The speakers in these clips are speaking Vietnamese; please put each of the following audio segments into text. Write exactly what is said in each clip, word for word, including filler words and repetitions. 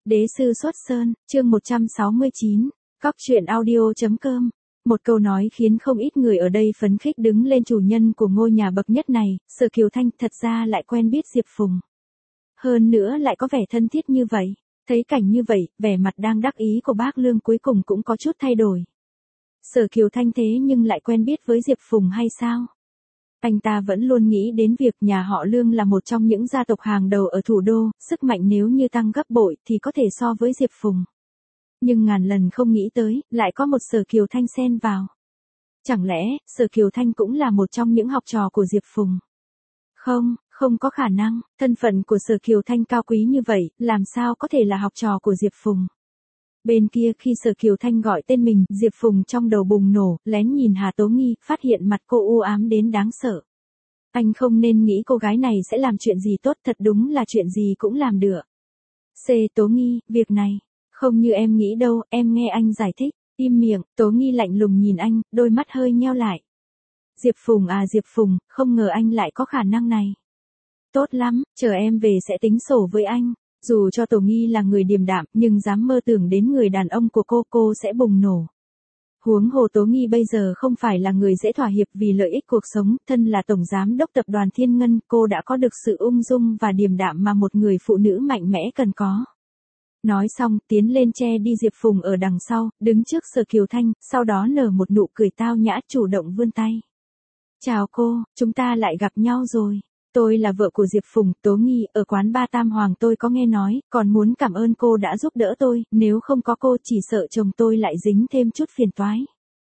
Đế sư xuất sơn, chương một trăm sáu mươi chín, Cóc truyện audio.com. Một câu nói khiến không ít người ở đây phấn khích đứng lên. Chủ nhân của ngôi nhà bậc nhất này, Sở Kiều Thanh, thật ra lại quen biết Diệp Phùng. Hơn nữa lại có vẻ thân thiết như vậy. Thấy cảnh như vậy, vẻ mặt đang đắc ý của bác Lương cuối cùng cũng có chút thay đổi. Sở Kiều Thanh thế nhưng lại quen biết với Diệp Phùng hay sao? Anh ta vẫn luôn nghĩ đến việc nhà họ Lương là một trong những gia tộc hàng đầu ở thủ đô, sức mạnh nếu như tăng gấp bội thì có thể so với Diệp Phùng. Nhưng ngàn lần không nghĩ tới, lại có một Sở Kiều Thanh xen vào. Chẳng lẽ, Sở Kiều Thanh cũng là một trong những học trò của Diệp Phùng? Không, không có khả năng, thân phận của Sở Kiều Thanh cao quý như vậy, làm sao có thể là học trò của Diệp Phùng? Bên kia khi Sở Kiều Thanh gọi tên mình, Diệp Phùng trong đầu bùng nổ, lén nhìn Hà Tố Nghi, phát hiện mặt cô u ám đến đáng sợ. Anh không nên nghĩ cô gái này sẽ làm chuyện gì tốt, thật đúng là chuyện gì cũng làm được. C. Tố Nghi, việc này, không như em nghĩ đâu, em nghe anh giải thích. Im miệng, Tố Nghi lạnh lùng nhìn anh, đôi mắt hơi nheo lại. Diệp Phùng à Diệp Phùng, không ngờ anh lại có khả năng này. Tốt lắm, chờ em về sẽ tính sổ với anh. Dù cho Tố Nghi là người điềm đạm, nhưng dám mơ tưởng đến người đàn ông của cô, cô sẽ bùng nổ. Huống hồ Tố Nghi bây giờ không phải là người dễ thỏa hiệp vì lợi ích cuộc sống, thân là tổng giám đốc tập đoàn Thiên Ngân, cô đã có được sự ung dung và điềm đạm mà một người phụ nữ mạnh mẽ cần có. Nói xong, tiến lên che đi Diệp Phùng ở đằng sau, đứng trước Sở Kiều Thanh, sau đó nở một nụ cười tao nhã, chủ động vươn tay. Chào cô, chúng ta lại gặp nhau rồi. Tôi là vợ của Diệp Phùng, Tố Nghi, ở quán ba Tam Hoàng tôi có nghe nói, còn muốn cảm ơn cô đã giúp đỡ tôi, nếu không có cô chỉ sợ chồng tôi lại dính thêm chút phiền toái.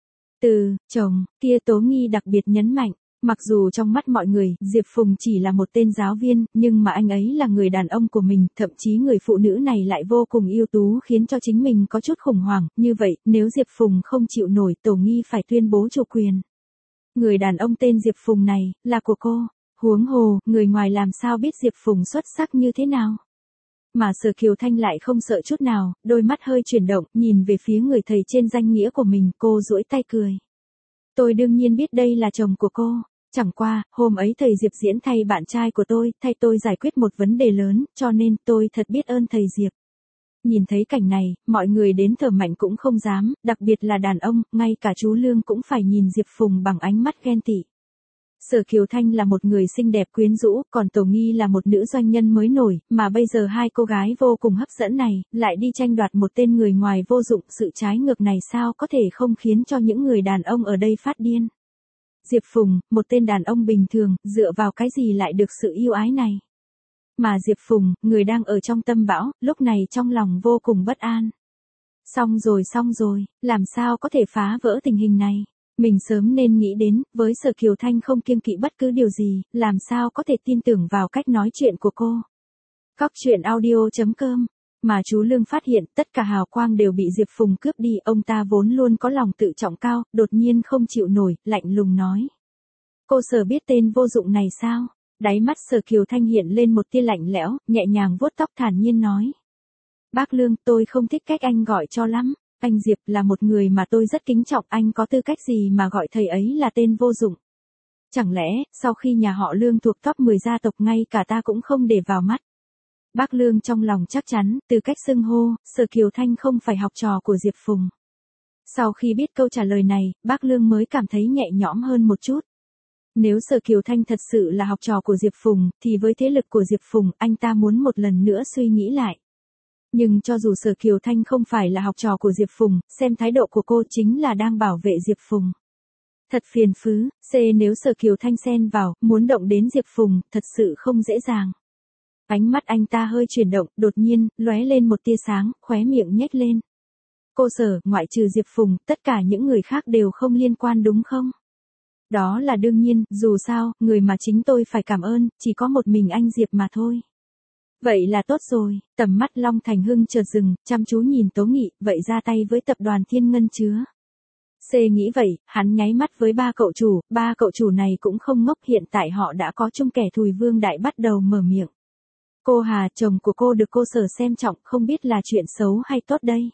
Từ, chồng, kia Tố Nghi đặc biệt nhấn mạnh, mặc dù trong mắt mọi người, Diệp Phùng chỉ là một tên giáo viên, nhưng mà anh ấy là người đàn ông của mình, thậm chí người phụ nữ này lại vô cùng ưu tú khiến cho chính mình có chút khủng hoảng, như vậy, nếu Diệp Phùng không chịu nổi, Tố Nghi phải tuyên bố chủ quyền. Người đàn ông tên Diệp Phùng này, là của cô. Huống hồ, người ngoài làm sao biết Diệp Phùng xuất sắc như thế nào. Mà Sở Kiều Thanh lại không sợ chút nào, đôi mắt hơi chuyển động, nhìn về phía người thầy trên danh nghĩa của mình, cô duỗi tay cười. Tôi đương nhiên biết đây là chồng của cô. Chẳng qua, hôm ấy thầy Diệp diễn thay bạn trai của tôi, thay tôi giải quyết một vấn đề lớn, cho nên tôi thật biết ơn thầy Diệp. Nhìn thấy cảnh này, mọi người đến thở mạnh cũng không dám, đặc biệt là đàn ông, ngay cả chú Lương cũng phải nhìn Diệp Phùng bằng ánh mắt ghen tị. Sở Kiều Thanh là một người xinh đẹp quyến rũ, còn Tố Nghi là một nữ doanh nhân mới nổi, mà bây giờ hai cô gái vô cùng hấp dẫn này, lại đi tranh đoạt một tên người ngoài vô dụng, sự trái ngược này sao có thể không khiến cho những người đàn ông ở đây phát điên. Diệp Phùng, một tên đàn ông bình thường, dựa vào cái gì lại được sự yêu ái này. Mà Diệp Phùng, người đang ở trong tâm bão, lúc này trong lòng vô cùng bất an. Xong rồi xong rồi, làm sao có thể phá vỡ tình hình này. Mình sớm nên nghĩ đến, với Sở Kiều Thanh không kiêng kỵ bất cứ điều gì, làm sao có thể tin tưởng vào cách nói chuyện của cô. Cóc truyện audio.com. Mà chú Lương phát hiện tất cả hào quang đều bị Diệp Phùng cướp đi, ông ta vốn luôn có lòng tự trọng cao, đột nhiên không chịu nổi, lạnh lùng nói. Cô Sở biết tên vô dụng này sao? Đáy mắt Sở Kiều Thanh hiện lên một tia lạnh lẽo, nhẹ nhàng vuốt tóc thản nhiên nói. Bác Lương, tôi không thích cách anh gọi cho lắm. Anh Diệp là một người mà tôi rất kính trọng, anh có tư cách gì mà gọi thầy ấy là tên vô dụng? Chẳng lẽ, sau khi nhà họ Lương thuộc top mười gia tộc ngay cả ta cũng không để vào mắt? Bác Lương trong lòng chắc chắn, từ cách xưng hô, Sở Kiều Thanh không phải học trò của Diệp Phùng. Sau khi biết câu trả lời này, bác Lương mới cảm thấy nhẹ nhõm hơn một chút. Nếu Sở Kiều Thanh thật sự là học trò của Diệp Phùng, thì với thế lực của Diệp Phùng, anh ta muốn một lần nữa suy nghĩ lại. Nhưng cho dù Sở Kiều Thanh không phải là học trò của Diệp Phùng, xem thái độ của cô chính là đang bảo vệ Diệp Phùng. Thật phiền phứ, C nếu Sở Kiều Thanh xen vào, muốn động đến Diệp Phùng, thật sự không dễ dàng. Ánh mắt anh ta hơi chuyển động, đột nhiên, lóe lên một tia sáng, khóe miệng nhếch lên. Cô Sở, ngoại trừ Diệp Phùng, tất cả những người khác đều không liên quan đúng không? Đó là đương nhiên, dù sao, người mà chính tôi phải cảm ơn, chỉ có một mình anh Diệp mà thôi. Vậy là tốt rồi, tầm mắt Long Thành Hưng chợt dừng, chăm chú nhìn Tố Nghị, vậy ra tay với tập đoàn Thiên Ngân chứa. C nghĩ vậy, hắn nháy mắt với ba cậu chủ, ba cậu chủ này cũng không ngốc, hiện tại họ đã có chung kẻ thù. Vương Đại bắt đầu mở miệng. Cô Hà, chồng của cô được cô Sở xem trọng, không biết là chuyện xấu hay tốt đây.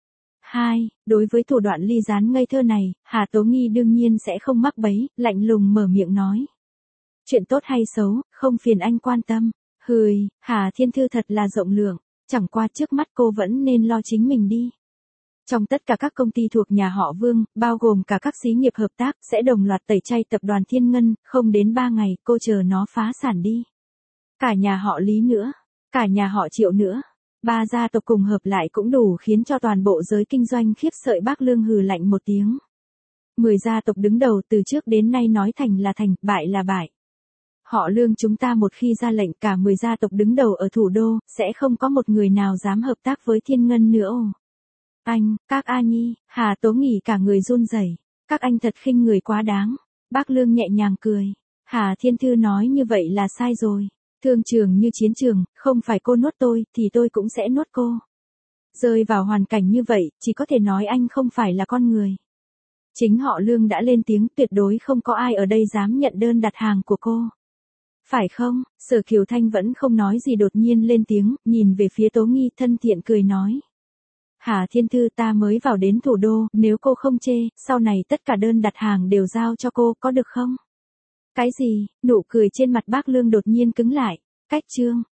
Hai, đối với thủ đoạn ly gián ngây thơ này, Hà Tố Nghi đương nhiên sẽ không mắc bẫy, lạnh lùng mở miệng nói. Chuyện tốt hay xấu, không phiền anh quan tâm. Hừi, Hà Thiên Thư thật là rộng lượng. Chẳng qua trước mắt cô vẫn nên lo chính mình đi. Trong tất cả các công ty thuộc nhà họ Vương, bao gồm cả các xí nghiệp hợp tác, sẽ đồng loạt tẩy chay tập đoàn Thiên Ngân, không đến ba ngày, cô chờ nó phá sản đi. Cả nhà họ Lý nữa, cả nhà họ Triệu nữa. Ba gia tộc cùng hợp lại cũng đủ khiến cho toàn bộ giới kinh doanh khiếp sợ. Bác Lương hừ lạnh một tiếng. Mười gia tộc đứng đầu từ trước đến nay nói thành là thành, bại là bại. Họ Lương chúng ta một khi ra lệnh cả mười gia tộc đứng đầu ở thủ đô, sẽ không có một người nào dám hợp tác với Thiên Ngân nữa. Ồ. Anh, các A Nhi, Hà Tố Nghỉ cả người run rẩy. Các anh thật khinh người quá đáng. Bác Lương nhẹ nhàng cười. Hà Thiên Thư nói như vậy là sai rồi. Thương trường như chiến trường, không phải cô nuốt tôi, thì tôi cũng sẽ nuốt cô. Rơi vào hoàn cảnh như vậy, chỉ có thể nói anh không phải là con người. Chính họ Lương đã lên tiếng, tuyệt đối không có ai ở đây dám nhận đơn đặt hàng của cô. Phải không? Sở Kiều Thanh vẫn không nói gì, đột nhiên lên tiếng, nhìn về phía Tố Nghi, thân thiện cười nói. Hà Thiên Thư, ta mới vào đến thủ đô, nếu cô không chê, sau này tất cả đơn đặt hàng đều giao cho cô, có được không? Cái gì? Nụ cười trên mặt bác Lương đột nhiên cứng lại. Cách chương.